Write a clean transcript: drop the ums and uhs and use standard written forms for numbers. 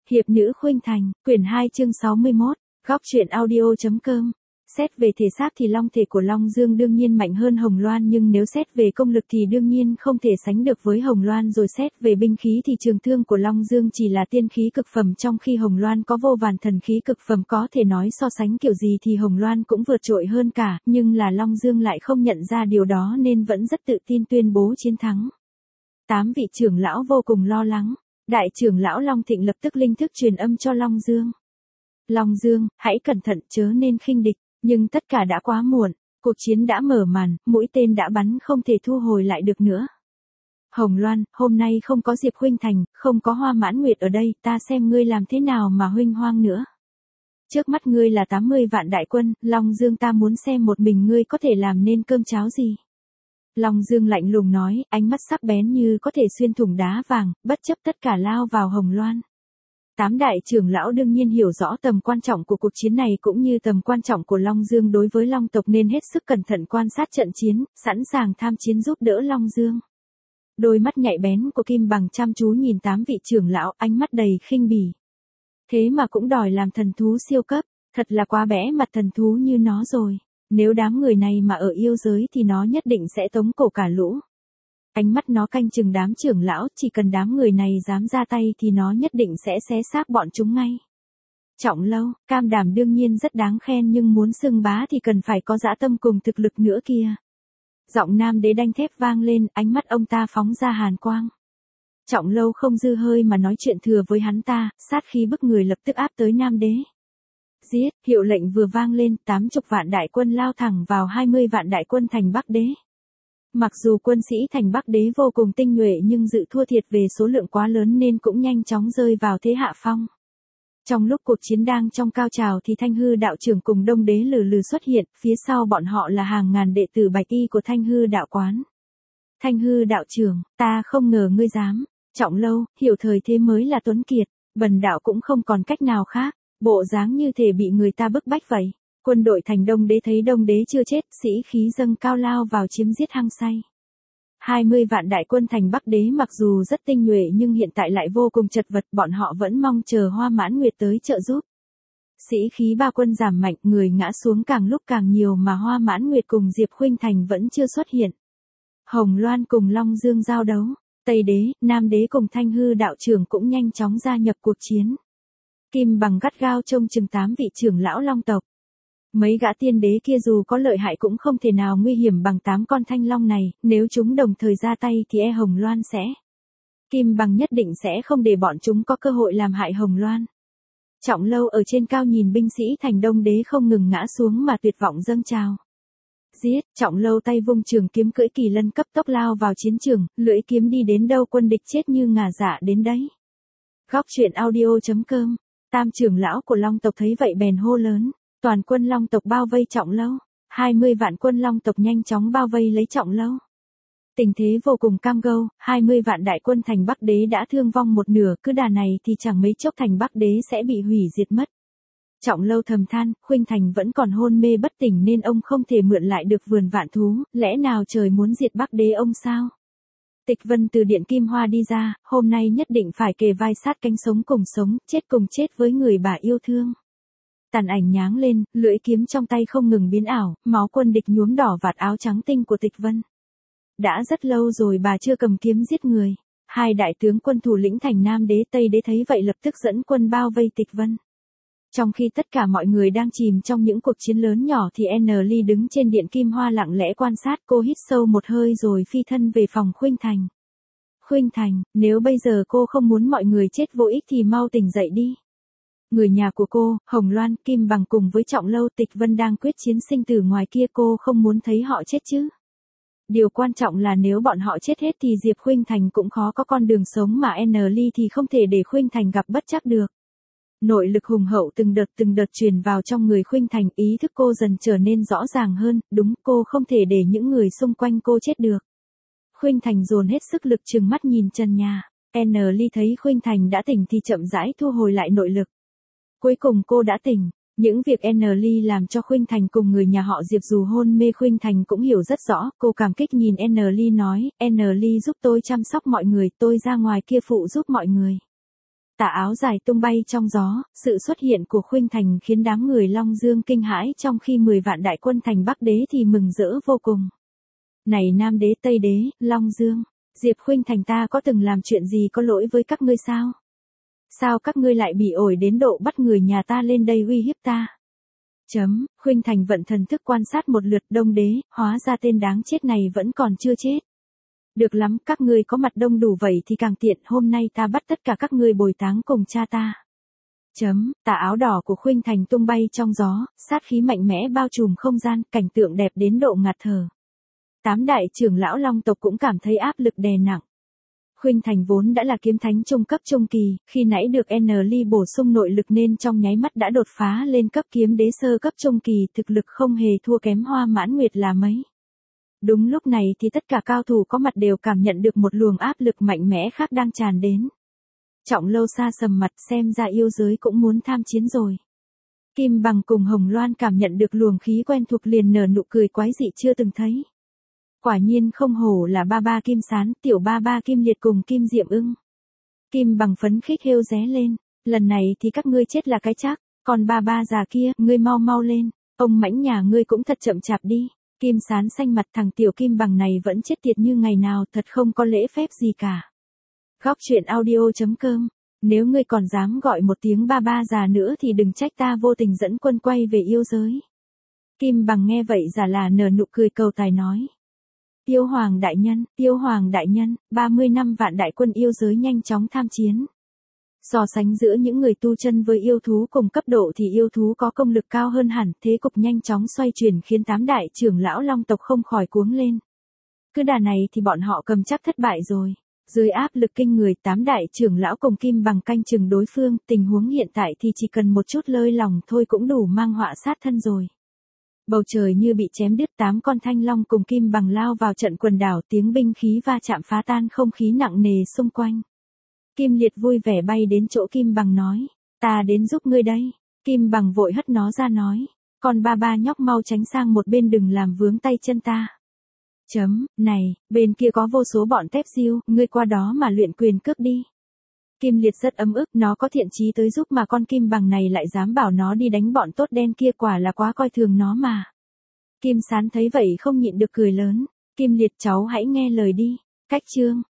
Hiệp nữ Khuynh Thành, quyển 2 chương 61, góc truyện audio.com. Xét về thể xác thì long thể của Long Dương đương nhiên mạnh hơn Hồng Loan, nhưng nếu xét về công lực thì đương nhiên không thể sánh được với Hồng Loan, rồi xét về binh khí thì trường thương của Long Dương chỉ là tiên khí cực phẩm, trong khi Hồng Loan có vô vàn thần khí cực phẩm, có thể nói so sánh kiểu gì thì Hồng Loan cũng vượt trội hơn cả, nhưng là Long Dương lại không nhận ra điều đó nên vẫn rất tự tin tuyên bố chiến thắng. 8 vị trưởng lão vô cùng lo lắng. Đại trưởng lão Long Thịnh lập tức linh thức truyền âm cho Long Dương. Long Dương, hãy cẩn thận chớ nên khinh địch, nhưng tất cả đã quá muộn, cuộc chiến đã mở màn, mũi tên đã bắn không thể thu hồi lại được nữa. Hồng Loan, hôm nay không có Diệp Khuynh Thành, không có Hoa Mãn Nguyệt ở đây, ta xem ngươi làm thế nào mà huynh hoang nữa. Trước mắt ngươi là 80 vạn đại quân, Long Dương, ta muốn xem một mình ngươi có thể làm nên cơm cháo gì. Long Dương lạnh lùng nói, ánh mắt sắc bén như có thể xuyên thủng đá vàng, bất chấp tất cả lao vào Hồng Loan. 8 đại trưởng lão đương nhiên hiểu rõ tầm quan trọng của cuộc chiến này cũng như tầm quan trọng của Long Dương đối với Long tộc nên hết sức cẩn thận quan sát trận chiến, sẵn sàng tham chiến giúp đỡ Long Dương. Đôi mắt nhạy bén của Kim Bằng chăm chú nhìn 8 vị trưởng lão, ánh mắt đầy khinh bỉ. Thế mà cũng đòi làm thần thú siêu cấp, thật là quá bẽ mặt thần thú như nó rồi. Nếu đám người này mà ở yêu giới thì nó nhất định sẽ tống cổ cả lũ. Ánh mắt nó canh chừng đám trưởng lão, chỉ cần đám người này dám ra tay thì nó nhất định sẽ xé xác bọn chúng ngay. Trọng Lâu, Cam Đảm đương nhiên rất đáng khen, nhưng muốn xưng bá thì cần phải có dã tâm cùng thực lực nữa kia. Giọng Nam Đế đanh thép vang lên, ánh mắt ông ta phóng ra hàn quang. Trọng Lâu không dư hơi mà nói chuyện thừa với hắn ta, sát khí bức người lập tức áp tới Nam Đế. Giết, hiệu lệnh vừa vang lên, 80 vạn đại quân lao thẳng vào 20 vạn đại quân thành Bắc Đế. Mặc dù quân sĩ thành Bắc Đế vô cùng tinh nhuệ nhưng dự thua thiệt về số lượng quá lớn nên cũng nhanh chóng rơi vào thế hạ phong. Trong lúc cuộc chiến đang trong cao trào thì Thanh Hư đạo trưởng cùng Đông Đế lừ lừ xuất hiện, phía sau bọn họ là hàng ngàn đệ tử bạch y của Thanh Hư đạo quán. Thanh Hư đạo trưởng, ta không ngờ ngươi dám. Trọng Lâu, hiểu thời thế mới là tuấn kiệt, bần đạo cũng không còn cách nào khác. Bộ dáng như thể bị người ta bức bách vậy. Quân đội thành Đông Đế thấy Đông Đế chưa chết, sĩ khí dâng cao lao vào chiếm giết hăng say. 20 vạn đại quân thành Bắc Đế mặc dù rất tinh nhuệ nhưng hiện tại lại vô cùng chật vật, bọn họ vẫn mong chờ Hoa Mãn Nguyệt tới trợ giúp. Sĩ khí ba quân giảm mạnh, người ngã xuống càng lúc càng nhiều mà Hoa Mãn Nguyệt cùng Diệp Khuynh Thành vẫn chưa xuất hiện. Hồng Loan cùng Long Dương giao đấu, Tây Đế, Nam Đế cùng Thanh Hư đạo trưởng cũng nhanh chóng gia nhập cuộc chiến. Kim Bằng gắt gao trông chừng 8 vị trưởng lão Long tộc. Mấy gã tiên đế kia dù có lợi hại cũng không thể nào nguy hiểm bằng 8 con thanh long này, nếu chúng đồng thời ra tay thì Hồng Loan sẽ. Kim Bằng nhất định sẽ không để bọn chúng có cơ hội làm hại Hồng Loan. Trọng Lâu ở trên cao nhìn binh sĩ thành Đông Đế không ngừng ngã xuống mà tuyệt vọng dâng trào. Giết, Trọng Lâu tay vung trường kiếm cưỡi kỳ lân cấp tốc lao vào chiến trường, lưỡi kiếm đi đến đâu quân địch chết như ngả dạ đến đấy. Góc truyện audio.com. Tam trưởng lão của Long tộc thấy vậy bèn hô lớn, toàn quân Long tộc bao vây Trọng Lâu, 20 vạn quân Long tộc nhanh chóng bao vây lấy Trọng Lâu. Tình thế vô cùng cam go, 20 vạn đại quân thành Bắc Đế đã thương vong một nửa, cứ đà này thì chẳng mấy chốc thành Bắc Đế sẽ bị hủy diệt mất. Trọng Lâu thầm than, Khuynh Thành vẫn còn hôn mê bất tỉnh nên ông không thể mượn lại được vườn vạn thú, lẽ nào trời muốn diệt Bắc Đế ông sao? Tịch Vân từ điện Kim Hoa đi ra, hôm nay nhất định phải kề vai sát cánh sống cùng chết với người bà yêu thương. Tàn ảnh nháng lên, lưỡi kiếm trong tay không ngừng biến ảo, máu quân địch nhuốm đỏ vạt áo trắng tinh của Tịch Vân. Đã rất lâu rồi bà chưa cầm kiếm giết người. Hai đại tướng quân thủ lĩnh thành Nam Đế Tây Đế thấy vậy lập tức dẫn quân bao vây Tịch Vân. Trong khi tất cả mọi người đang chìm trong những cuộc chiến lớn nhỏ thì Ly đứng trên điện Kim Hoa lặng lẽ quan sát, cô hít sâu một hơi rồi phi thân về phòng Khuynh Thành. Khuynh Thành, nếu bây giờ cô không muốn mọi người chết vô ích thì mau tỉnh dậy đi. Người nhà của cô, Hồng Loan, Kim Bằng cùng với Trọng Lâu, Tịch Vân đang quyết chiến sinh tử ngoài kia, cô không muốn thấy họ chết chứ. Điều quan trọng là nếu bọn họ chết hết thì Diệp Khuynh Thành cũng khó có con đường sống mà Ly thì không thể để Khuynh Thành gặp bất trắc được. Nội lực hùng hậu từng đợt truyền vào trong người Khuynh Thành, ý thức cô dần trở nên rõ ràng hơn, đúng, cô không thể để những người xung quanh cô chết được. Khuynh Thành dồn hết sức lực trừng mắt nhìn trần nhà. Ly thấy Khuynh Thành đã tỉnh thì chậm rãi thu hồi lại nội lực. Cuối cùng cô đã tỉnh. Những việc Ly làm cho Khuynh Thành cùng người nhà họ Diệp dù hôn mê Khuynh Thành cũng hiểu rất rõ, cô cảm kích nhìn Ly nói, Ly giúp tôi chăm sóc mọi người, tôi ra ngoài kia phụ giúp mọi người. tà áo dài tung bay trong gió, sự xuất hiện của Khuynh Thành khiến đám người Long Dương kinh hãi, trong khi 10 vạn đại quân thành Bắc Đế thì mừng rỡ vô cùng. Này Nam Đế Tây Đế, Long Dương, Diệp Khuynh Thành ta có từng làm chuyện gì có lỗi với các ngươi sao? Sao các ngươi lại bị ổi đến độ bắt người nhà ta lên đây uy hiếp ta? Khuynh Thành vận thần thức quan sát một lượt Đông Đế, hóa ra tên đáng chết này vẫn còn chưa chết. Được lắm, các ngươi có mặt đông đủ vậy thì càng tiện, hôm nay ta bắt tất cả các ngươi bồi táng cùng cha ta. Tà áo đỏ của Khuynh Thành tung bay trong gió, sát khí mạnh mẽ bao trùm không gian, cảnh tượng đẹp đến độ ngạt thở. 8 đại trưởng lão Long tộc cũng cảm thấy áp lực đè nặng. Khuynh Thành vốn đã là kiếm thánh trung cấp trung kỳ, khi nãy được Ly bổ sung nội lực nên trong nháy mắt đã đột phá lên cấp kiếm đế sơ cấp trung kỳ, thực lực không hề thua kém Hoa Mãn Nguyệt là mấy. Đúng lúc này thì tất cả cao thủ có mặt đều cảm nhận được một luồng áp lực mạnh mẽ khác đang tràn đến. Trọng Lâu xa sầm mặt, xem ra yêu giới cũng muốn tham chiến rồi. Kim Bằng cùng Hồng Loan cảm nhận được luồng khí quen thuộc liền nở nụ cười quái dị chưa từng thấy. Quả nhiên không hổ là ba ba Kim Sán, tiểu ba ba Kim Liệt cùng Kim Diệm Ưng. Kim Bằng phấn khích hêu ré lên, lần này thì các ngươi chết là cái chắc, còn ba ba già kia, ngươi mau mau lên, ông mãnh nhà ngươi cũng thật chậm chạp đi. Kim Sán xanh mặt, thằng tiểu Kim Bằng này vẫn chết tiệt như ngày nào, thật không có lễ phép gì cả. Góc truyện audio.com. Nếu ngươi còn dám gọi một tiếng ba ba già nữa thì đừng trách ta vô tình dẫn quân quay về yêu giới. Kim Bằng nghe vậy giả là nở nụ cười cầu tài nói. Yêu Hoàng đại nhân, 30 năm vạn đại quân yêu giới nhanh chóng tham chiến. So sánh giữa những người tu chân với yêu thú cùng cấp độ thì yêu thú có công lực cao hơn hẳn, thế cục nhanh chóng xoay chuyển khiến 8 đại trưởng lão Long tộc không khỏi cuống lên. Cứ đà này thì bọn họ cầm chắc thất bại rồi. Dưới áp lực kinh người, 8 đại trưởng lão cùng Kim Bằng canh chừng đối phương, tình huống hiện tại thì chỉ cần một chút lơi lòng thôi cũng đủ mang họa sát thân rồi. Bầu trời như bị chém đứt, 8 con thanh long cùng Kim Bằng lao vào trận quần đảo, tiếng binh khí va chạm phá tan không khí nặng nề xung quanh. Kim Liệt vui vẻ bay đến chỗ Kim Bằng nói, ta đến giúp ngươi đây. Kim Bằng vội hất nó ra nói, còn ba ba nhóc mau tránh sang một bên đừng làm vướng tay chân ta. Này, bên kia có vô số bọn tép diêu, ngươi qua đó mà luyện quyền cước đi. Kim Liệt rất ấm ức, nó có thiện chí tới giúp mà con Kim Bằng này lại dám bảo nó đi đánh bọn tốt đen kia, quả là quá coi thường nó mà. Kim Sán thấy vậy không nhịn được cười lớn, Kim Liệt cháu hãy nghe lời đi. Cách chương